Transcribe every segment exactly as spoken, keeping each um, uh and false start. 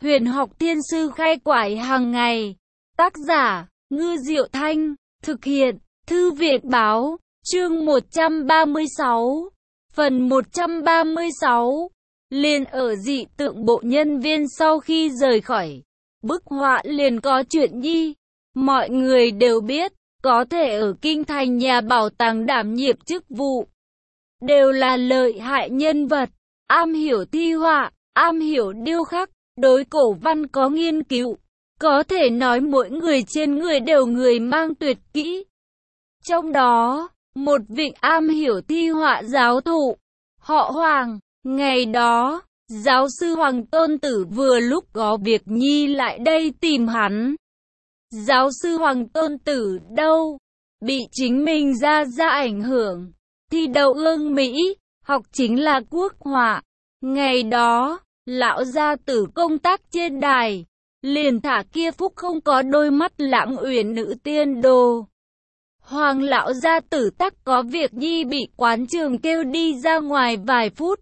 Huyền học thiên sư khai quải hàng ngày. Tác giả, Ngư Diệu Thanh. Thực hiện, Thư viện Báo. Chương một trăm ba mươi sáu. Phần một trăm ba mươi sáu. Liền ở dị tượng bộ nhân viên sau khi rời khỏi bức họa liền có chuyện nhi. Mọi người đều biết, có thể ở kinh thành nhà bảo tàng đảm nhiệm chức vụ. Đều là lợi hại nhân vật, am hiểu thi họa, am hiểu điêu khắc, đối cổ văn có nghiên cứu. Có thể nói mỗi người trên người đều người mang tuyệt kỹ. Trong đó, một vị am hiểu thi họa giáo thụ, họ Hoàng. Ngày đó, giáo sư Hoàng Tôn Tử vừa lúc có việc nhi lại đây tìm hắn. Giáo sư Hoàng Tôn Tử đâu? Bị chính mình ra ra ảnh hưởng. Thi đậu ương Mỹ, học chính là quốc họa. Ngày đó, lão gia tử công tác trên đài, liền thả kia phúc không có đôi mắt Lãng Uyển nữ tiên đồ. Hoàng lão gia tử tắc có việc nhi bị quán trường kêu đi ra ngoài vài phút.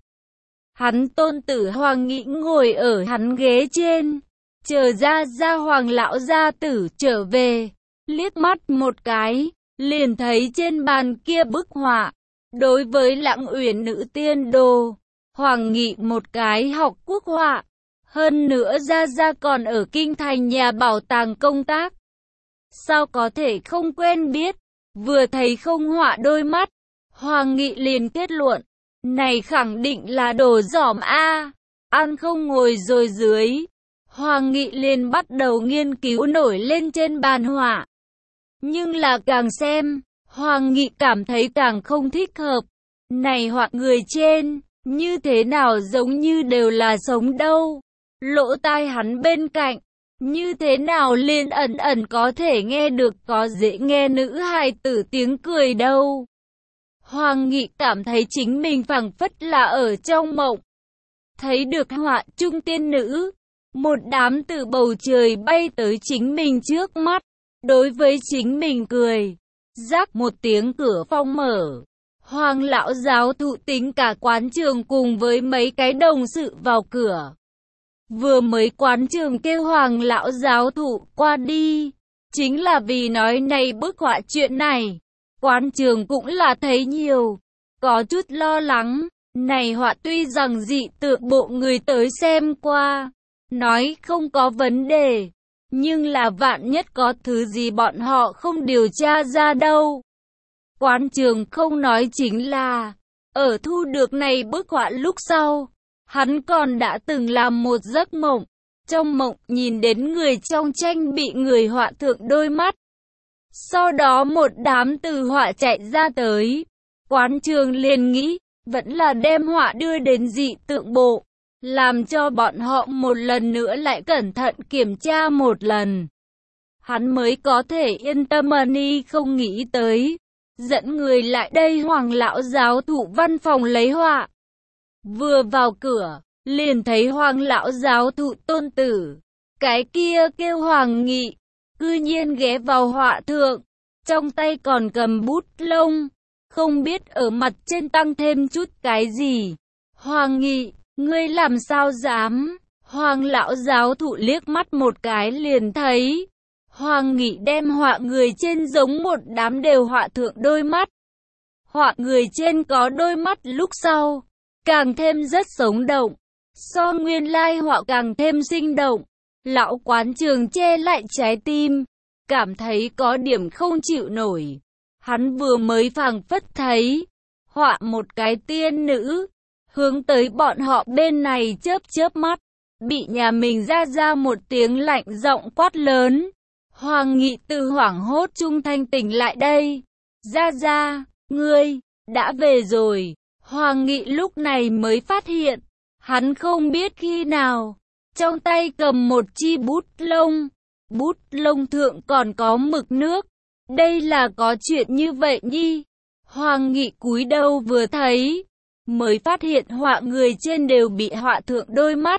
Hắn Tôn Tử Hoàng Nghị ngồi ở hắn ghế trên, chờ ra ra Hoàng lão gia tử trở về, liếc mắt một cái, liền thấy trên bàn kia bức họa. Đối với Lãng Uyển nữ tiên đồ, Hoàng Nghị một cái học quốc họa, hơn nữa ra ra còn ở kinh thành nhà bảo tàng công tác. Sao có thể không quen biết, vừa thấy không họa đôi mắt, Hoàng Nghị liền kết luận, này khẳng định là đồ giỏm a, ăn không ngồi rồi dưới. Hoàng Nghị liền bắt đầu nghiên cứu nổi lên trên bàn họa. Nhưng là càng xem, Hoàng Nghị cảm thấy càng không thích hợp. Này họa người trên, như thế nào giống như đều là sống đâu. Lỗ tai hắn bên cạnh, như thế nào liền ẩn ẩn có thể nghe được có dễ nghe nữ hài tử tiếng cười đâu. Hoàng Nghị cảm thấy chính mình phảng phất là ở trong mộng. Thấy được họa trung tiên nữ, một đám từ bầu trời bay tới chính mình trước mắt, đối với chính mình cười. Rắc một tiếng cửa phòng mở. Hoàng lão giáo thụ tính cả quán trường cùng với mấy cái đồng sự vào cửa. Vừa mới quán trường kêu Hoàng lão giáo thụ qua đi, chính là vì nói này bức họa chuyện này. Quán trường cũng là thấy nhiều, có chút lo lắng. Này họa tuy rằng dị tượng bộ người tới xem qua, nói không có vấn đề, nhưng là vạn nhất có thứ gì bọn họ không điều tra ra đâu. Quán trường không nói chính là, ở thu được này bức họa lúc sau, hắn còn đã từng làm một giấc mộng. Trong mộng nhìn đến người trong tranh bị người họa thượng đôi mắt. Sau đó một đám từ họa chạy ra tới. Quán trường liền nghĩ, vẫn là đem họa đưa đến dị tượng bộ, làm cho bọn họ một lần nữa lại cẩn thận kiểm tra một lần. Hắn mới có thể yên tâm ni không nghĩ tới. Dẫn người lại đây Hoàng lão giáo thụ văn phòng lấy họa. Vừa vào cửa, liền thấy Hoàng lão giáo thụ Tôn Tử. Cái kia kêu Hoàng Nghị, cư nhiên ghé vào họa thượng, trong tay còn cầm bút lông, không biết ở mặt trên tăng thêm chút cái gì. Hoàng Nghị, ngươi làm sao dám? Hoàng lão giáo thụ liếc mắt một cái liền thấy. Hoàng Nghị đem họa người trên giống một đám đều họa thượng đôi mắt. Họa người trên có đôi mắt lúc sau, càng thêm rất sống động. So nguyên lai họa càng thêm sinh động. Lão quán trường che lại trái tim, cảm thấy có điểm không chịu nổi. Hắn vừa mới phảng phất thấy, họa một cái tiên nữ, hướng tới bọn họ bên này chớp chớp mắt, bị nhà mình ra ra một tiếng lạnh giọng quát lớn. Hoàng Nghị từ hoảng hốt trung thanh tỉnh lại đây. Ra ra, ngươi, đã về rồi. Hoàng Nghị lúc này mới phát hiện, hắn không biết khi nào, trong tay cầm một chi bút lông, bút lông thượng còn có mực nước. Đây là có chuyện như vậy nhi. Hoàng Nghị cúi đầu vừa thấy, mới phát hiện họa người trên đều bị họa thượng đôi mắt.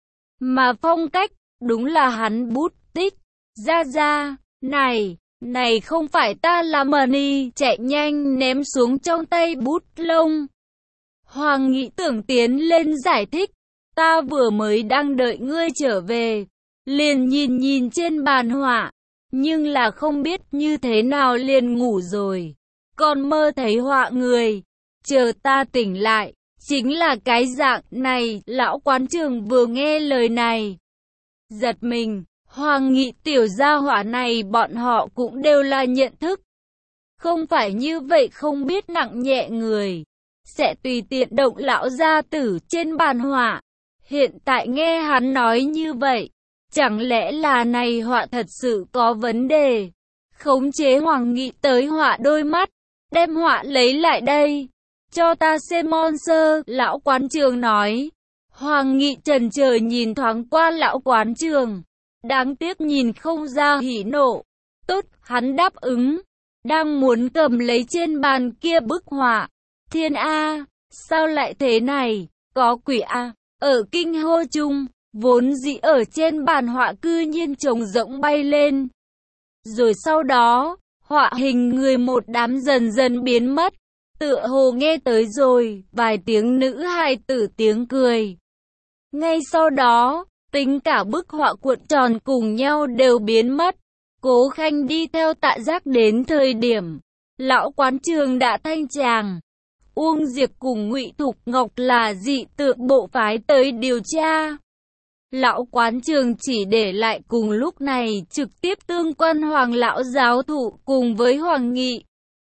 Mà phong cách, đúng là hắn bút tích. Ra ra, này, này không phải ta làm mờ ni, chạy nhanh ném xuống trong tay bút lông. Hoàng Nghị tưởng tiến lên giải thích, Ta vừa mới đang đợi ngươi trở về, liền nhìn nhìn trên bàn họa, nhưng là không biết như thế nào liền ngủ rồi. Còn mơ thấy họa người, chờ ta tỉnh lại, chính là cái dạng này. Lão quán trường vừa nghe lời này, giật mình. Hoàng Nghị tiểu gia hỏa này bọn họ cũng đều là nhận thức. Không phải như vậy không biết nặng nhẹ người, sẽ tùy tiện động lão gia tử trên bàn họa. Hiện tại nghe hắn nói như vậy, chẳng lẽ là này họa thật sự có vấn đề? Khống chế Hoàng Nghị tới họa đôi mắt, đem họa lấy lại đây, cho ta xem mon sơ. Lão quán trường nói. Hoàng Nghị chần chờ nhìn thoáng qua lão quán trường, đáng tiếc nhìn không ra hỉ nộ. Tốt, hắn đáp ứng, đang muốn cầm lấy trên bàn kia bức họa. Thiên A, sao lại thế này? Có quỷ A. Ở kinh hô chung, vốn dĩ ở trên bàn họa cư nhiên trống rỗng bay lên. Rồi sau đó, họa hình người một đám dần dần biến mất. Tựa hồ nghe tới rồi, vài tiếng nữ hài tử tiếng cười. Ngay sau đó, tính cả bức họa cuộn tròn cùng nhau đều biến mất. Cố Khanh đi theo Tạ Giác đến thời điểm, lão quán trường đã thanh tràng. Uông Diệp cùng Ngụy Thục Ngọc là dị tượng bộ phái tới điều tra. Lão quán trường chỉ để lại cùng lúc này trực tiếp tương quan Hoàng lão giáo thụ cùng với Hoàng Nghị.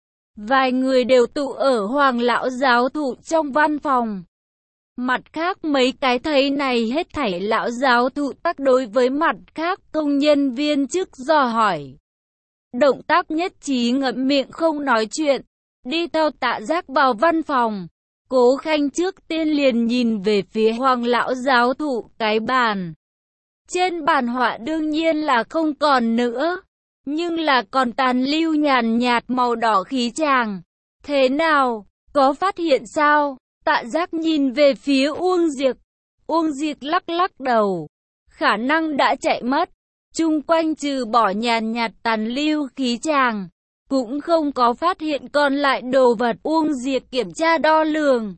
Vài người đều tụ ở Hoàng lão giáo thụ trong văn phòng. Mặt khác mấy cái thấy này hết thảy lão giáo thụ tác đối với mặt khác công nhân viên chức dò hỏi. Động tác nhất trí ngậm miệng không nói chuyện, đi theo Tạ Giác vào văn phòng. Cố Khanh trước tiên liền nhìn về phía Hoàng lão giáo thụ cái bàn. Trên bàn họa đương nhiên là không còn nữa, nhưng là còn tàn lưu nhàn nhạt màu đỏ khí tràng. Thế nào, có phát hiện sao? Tạ Giác nhìn về phía Uông Diệp. Uông Diệp lắc lắc đầu, khả năng đã chạy mất. Chung quanh trừ bỏ nhàn nhạt tàn lưu khí tràng, cũng không có phát hiện còn lại đồ vật. Uông Diệp kiểm tra đo lường,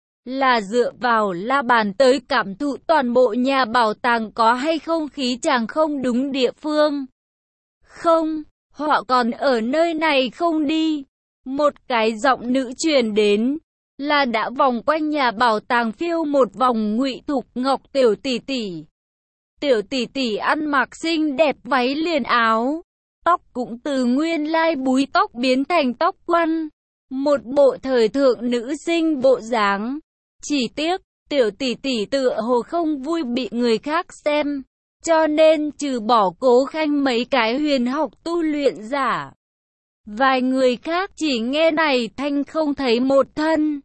là dựa vào la bàn tới cảm thụ toàn bộ nhà bảo tàng có hay không khí tràng không đúng địa phương. Không, họ còn ở nơi này không đi. Một cái giọng nữ truyền đến, là đã vòng quanh nhà bảo tàng phiêu một vòng. Ngụy Thục Ngọc tiểu tỷ tỷ. Tiểu tỷ tỷ ăn mặc xinh đẹp váy liền áo, tóc cũng từ nguyên lai búi tóc biến thành tóc quăn, một bộ thời thượng nữ sinh bộ dáng. Chỉ tiếc, tiểu tỷ tỷ tựa hồ không vui bị người khác xem, cho nên trừ bỏ Cố Khanh mấy cái huyền học tu luyện giả, vài người khác chỉ nghe này thanh không thấy một thân.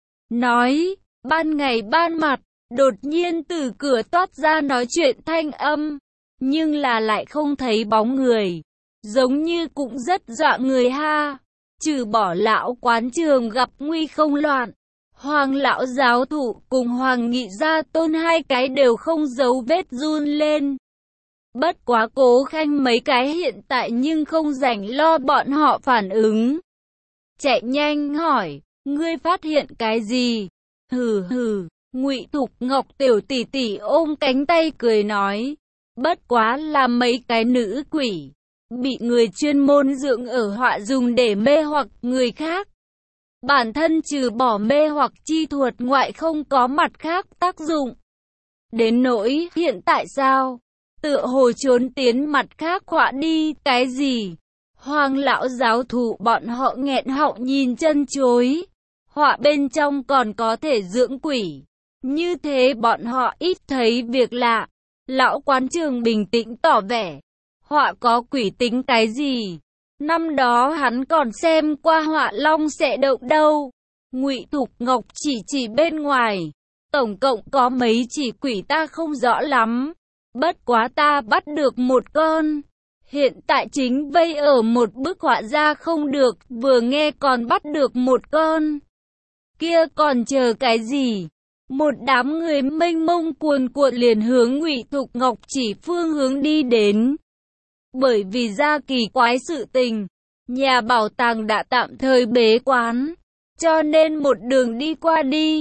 Nói, ban ngày ban mặt, đột nhiên từ cửa toát ra nói chuyện thanh âm, nhưng là lại không thấy bóng người, giống như cũng rất dọa người ha. Trừ bỏ lão quán trường gặp nguy không loạn, Hoàng lão giáo thụ cùng Hoàng Nghị gia tôn hai cái đều không giấu vết run lên. Bất quá Cố Khanh mấy cái hiện tại nhưng không rảnh lo bọn họ phản ứng. Chạy nhanh hỏi, ngươi phát hiện cái gì? Hừ hừ, Ngụy Thục Ngọc tiểu tỷ tỷ ôm cánh tay cười nói, bất quá là mấy cái nữ quỷ, bị người chuyên môn dưỡng ở họa dùng để mê hoặc người khác. Bản thân trừ bỏ mê hoặc chi thuật ngoại không có mặt khác tác dụng. Đến nỗi hiện tại sao? Tựa hồ trốn tiến mặt khác họa đi, cái gì? Hoàng lão giáo thụ bọn họ nghẹn họng nhìn chân chối. Họa bên trong còn có thể dưỡng quỷ. Như thế bọn họ ít thấy việc lạ. Lão quán trường bình tĩnh tỏ vẻ. Họa có quỷ tính cái gì? Năm đó hắn còn xem qua họa long sẽ động đâu. Ngụy Thục Ngọc chỉ chỉ bên ngoài. Tổng cộng có mấy chỉ quỷ ta không rõ lắm. Bất quá ta bắt được một con. Hiện tại chính vây ở một bức họa ra không được. Vừa nghe còn bắt được một con. Kia còn chờ cái gì? Một đám người mênh mông cuồn cuộn liền hướng Ngụy Thục Ngọc chỉ phương hướng đi đến. Bởi vì ra kỳ quái sự tình, nhà bảo tàng đã tạm thời bế quán, cho nên một đường đi qua đi,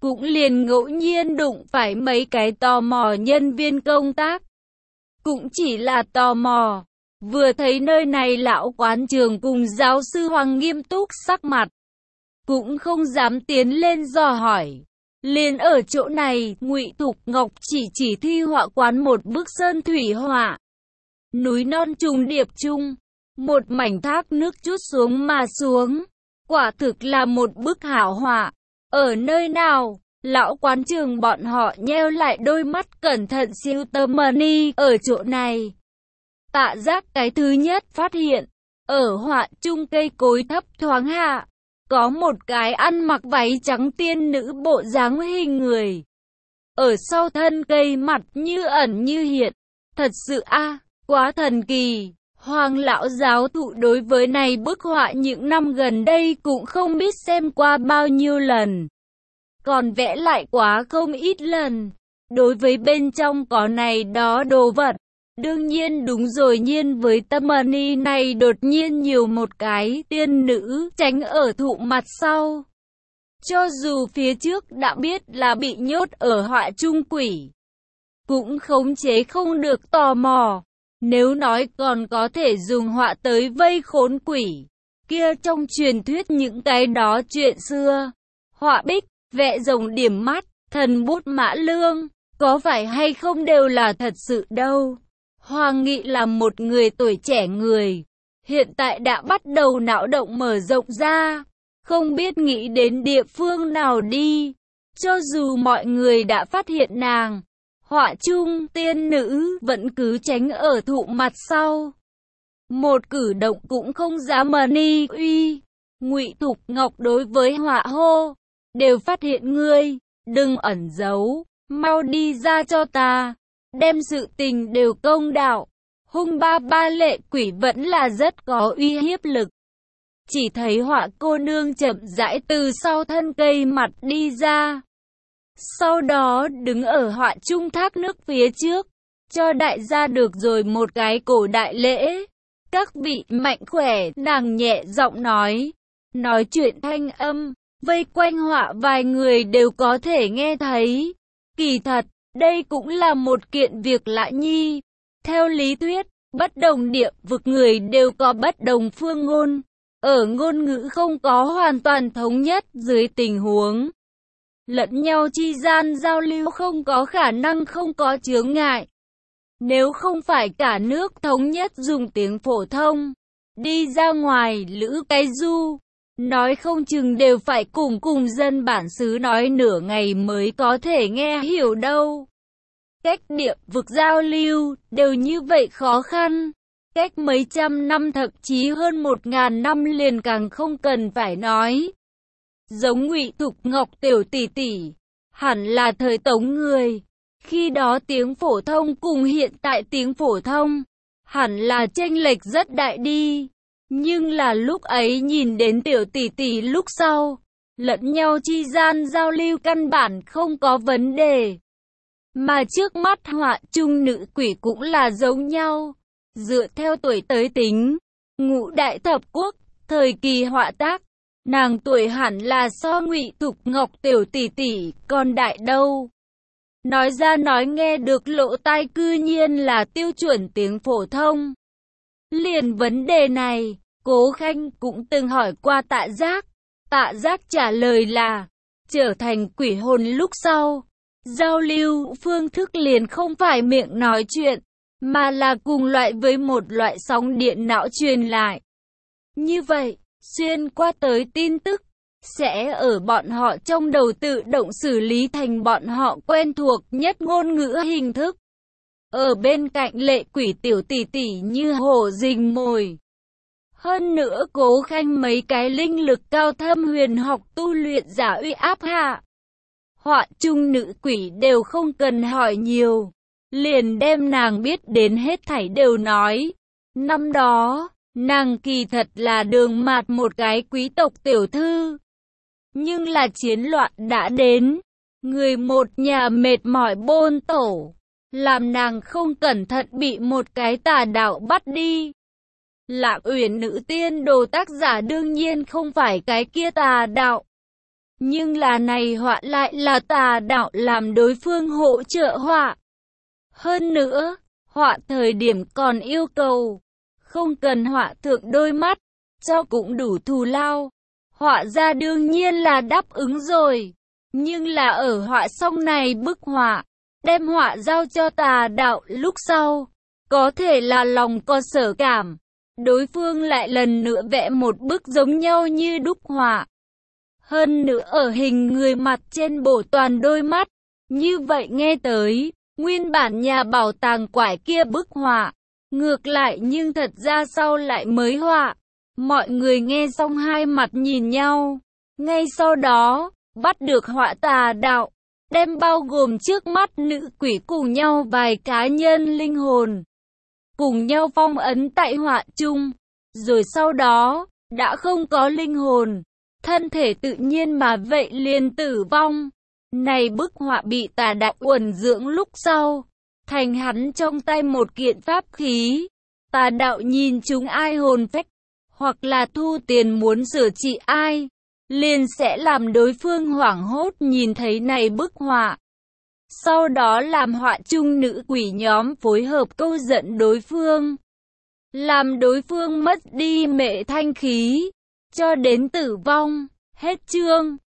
cũng liền ngẫu nhiên đụng phải mấy cái tò mò nhân viên công tác. Cũng chỉ là tò mò, vừa thấy nơi này lão quán trường cùng giáo sư Hoàng nghiêm túc sắc mặt, cũng không dám tiến lên dò hỏi. Liền ở chỗ này, Ngụy Thục Ngọc chỉ chỉ thi họa quán một bức sơn thủy họa. Núi non trùng điệp chung, một mảnh thác nước trút xuống mà xuống. Quả thực là một bức hảo họa. Ở nơi nào? Lão quán trường bọn họ nheo lại đôi mắt cẩn thận siêu tầm money ở chỗ này. Tạ Giác cái thứ nhất phát hiện, ở họa chung cây cối thấp thoáng hạ, có một cái ăn mặc váy trắng tiên nữ bộ dáng hình người. Ở sau thân cây mặt như ẩn như hiện. Thật sự a à, quá thần kỳ. Hoàng lão giáo thụ đối với này bức họa những năm gần đây cũng không biết xem qua bao nhiêu lần. Còn vẽ lại quá không ít lần. Đối với bên trong có này đó đồ vật. Đương nhiên đúng rồi, nhiên với tâm money này đột nhiên nhiều một cái tiên nữ tránh ở thụ mặt sau. Cho dù phía trước đã biết là bị nhốt ở họa trung quỷ, cũng khống chế không được tò mò. Nếu nói còn có thể dùng họa tới vây khốn quỷ, kia trong truyền thuyết những cái đó chuyện xưa, họa bích, vẽ rồng điểm mắt, thần bút mã lương, có phải hay không đều là thật sự đâu. Hoàng Nghị là một người tuổi trẻ người, hiện tại đã bắt đầu não động mở rộng ra, không biết nghĩ đến địa phương nào đi. Cho dù mọi người đã phát hiện nàng, họa chung tiên nữ vẫn cứ tránh ở thụ mặt sau. Một cử động cũng không dám money uy. Ngụy Thục Ngọc đối với họa hô, đều phát hiện ngươi, đừng ẩn giấu, mau đi ra cho ta. Đem sự tình đều công đạo. Hung ba ba lệ quỷ vẫn là rất có uy hiếp lực. Chỉ thấy họa cô nương chậm rãi từ sau thân cây mặt đi ra. Sau đó đứng ở họa trung thác nước phía trước, cho đại gia được rồi một cái cổ đại lễ. Các vị mạnh khỏe, nàng nhẹ giọng nói. Nói chuyện thanh âm, vây quanh họa vài người đều có thể nghe thấy. Kỳ thật, đây cũng là một kiện việc lạ nhi. Theo lý thuyết, bất đồng địa vực người đều có bất đồng phương ngôn. Ở ngôn ngữ không có hoàn toàn thống nhất dưới tình huống, lẫn nhau chi gian giao lưu không có khả năng không có chướng ngại. Nếu không phải cả nước thống nhất dùng tiếng phổ thông, đi ra ngoài lữ cái du, nói không chừng đều phải cùng cùng dân bản xứ nói nửa ngày mới có thể nghe hiểu đâu. Cách địa vực giao lưu đều như vậy khó khăn. Cách mấy trăm năm thậm chí hơn một ngàn năm liền càng không cần phải nói. Giống Ngụy Thục Ngọc tiểu tỷ tỷ, hẳn là thời Tống người. Khi đó tiếng phổ thông cùng hiện tại tiếng phổ thông, hẳn là chênh lệch rất đại đi. Nhưng là lúc ấy nhìn đến tiểu tỷ tỷ lúc sau, lẫn nhau chi gian giao lưu căn bản không có vấn đề. Mà trước mắt họa chung nữ quỷ cũng là giống nhau. Dựa theo tuổi tới tính, ngũ đại thập quốc, thời kỳ họa tác, nàng tuổi hẳn là so Ngụy Thục Ngọc tiểu tỷ tỷ còn đại đâu. Nói ra nói nghe được lỗ tai cư nhiên là tiêu chuẩn tiếng phổ thông. Liền vấn đề này, Cố Khanh cũng từng hỏi qua Tạ Giác. Tạ Giác trả lời là, trở thành quỷ hồn lúc sau, giao lưu phương thức liền không phải miệng nói chuyện, mà là cùng loại với một loại sóng điện não truyền lại. Như vậy, xuyên qua tới tin tức, sẽ ở bọn họ trong đầu tự động xử lý thành bọn họ quen thuộc nhất ngôn ngữ hình thức. Ở bên cạnh lệ quỷ tiểu tỷ tỷ như hổ rình mồi. Hơn nữa Cố Khanh mấy cái linh lực cao thâm huyền học tu luyện giả uy áp hạ. Họa chung nữ quỷ đều không cần hỏi nhiều. Liền đem nàng biết đến hết thảy đều nói. Năm đó, nàng kỳ thật là đường mạt một cái quý tộc tiểu thư. Nhưng là chiến loạn đã đến. Người một nhà mệt mỏi bôn tổ. Làm nàng không cẩn thận bị một cái tà đạo bắt đi. Lạc Uyển nữ tiên đồ tác giả đương nhiên không phải cái kia tà đạo. Nhưng là này họa lại là tà đạo làm đối phương hỗ trợ họa. Hơn nữa, họa thời điểm còn yêu cầu, không cần họa thượng đôi mắt, cho cũng đủ thù lao. Họa ra đương nhiên là đáp ứng rồi, nhưng là ở họa xong này bức họa, đem họa giao cho tà đạo lúc sau, có thể là lòng có sở cảm, đối phương lại lần nữa vẽ một bức giống nhau như đúc họa. Hơn nữa ở hình người mặt trên bổ toàn đôi mắt, như vậy nghe tới, nguyên bản nhà bảo tàng quải kia bức họa, ngược lại nhưng thật ra sau lại mới họa. Mọi người nghe xong hai mặt nhìn nhau, ngay sau đó, bắt được họa tà đạo, đem bao gồm trước mắt nữ quỷ cùng nhau vài cá nhân linh hồn, cùng nhau phong ấn tại họa chung, rồi sau đó, đã không có linh hồn, thân thể tự nhiên mà vậy liền tử vong. Này bức họa bị tà đạo uẩn dưỡng lúc sau, thành hắn trong tay một kiện pháp khí, tà đạo nhìn chúng ai hồn phách, hoặc là thu tiền muốn sửa trị ai, liền sẽ làm đối phương hoảng hốt nhìn thấy này bức họa. Sau đó làm họa chung nữ quỷ nhóm phối hợp câu dẫn đối phương, làm đối phương mất đi mệ thanh khí, cho đến tử vong. Hết chương.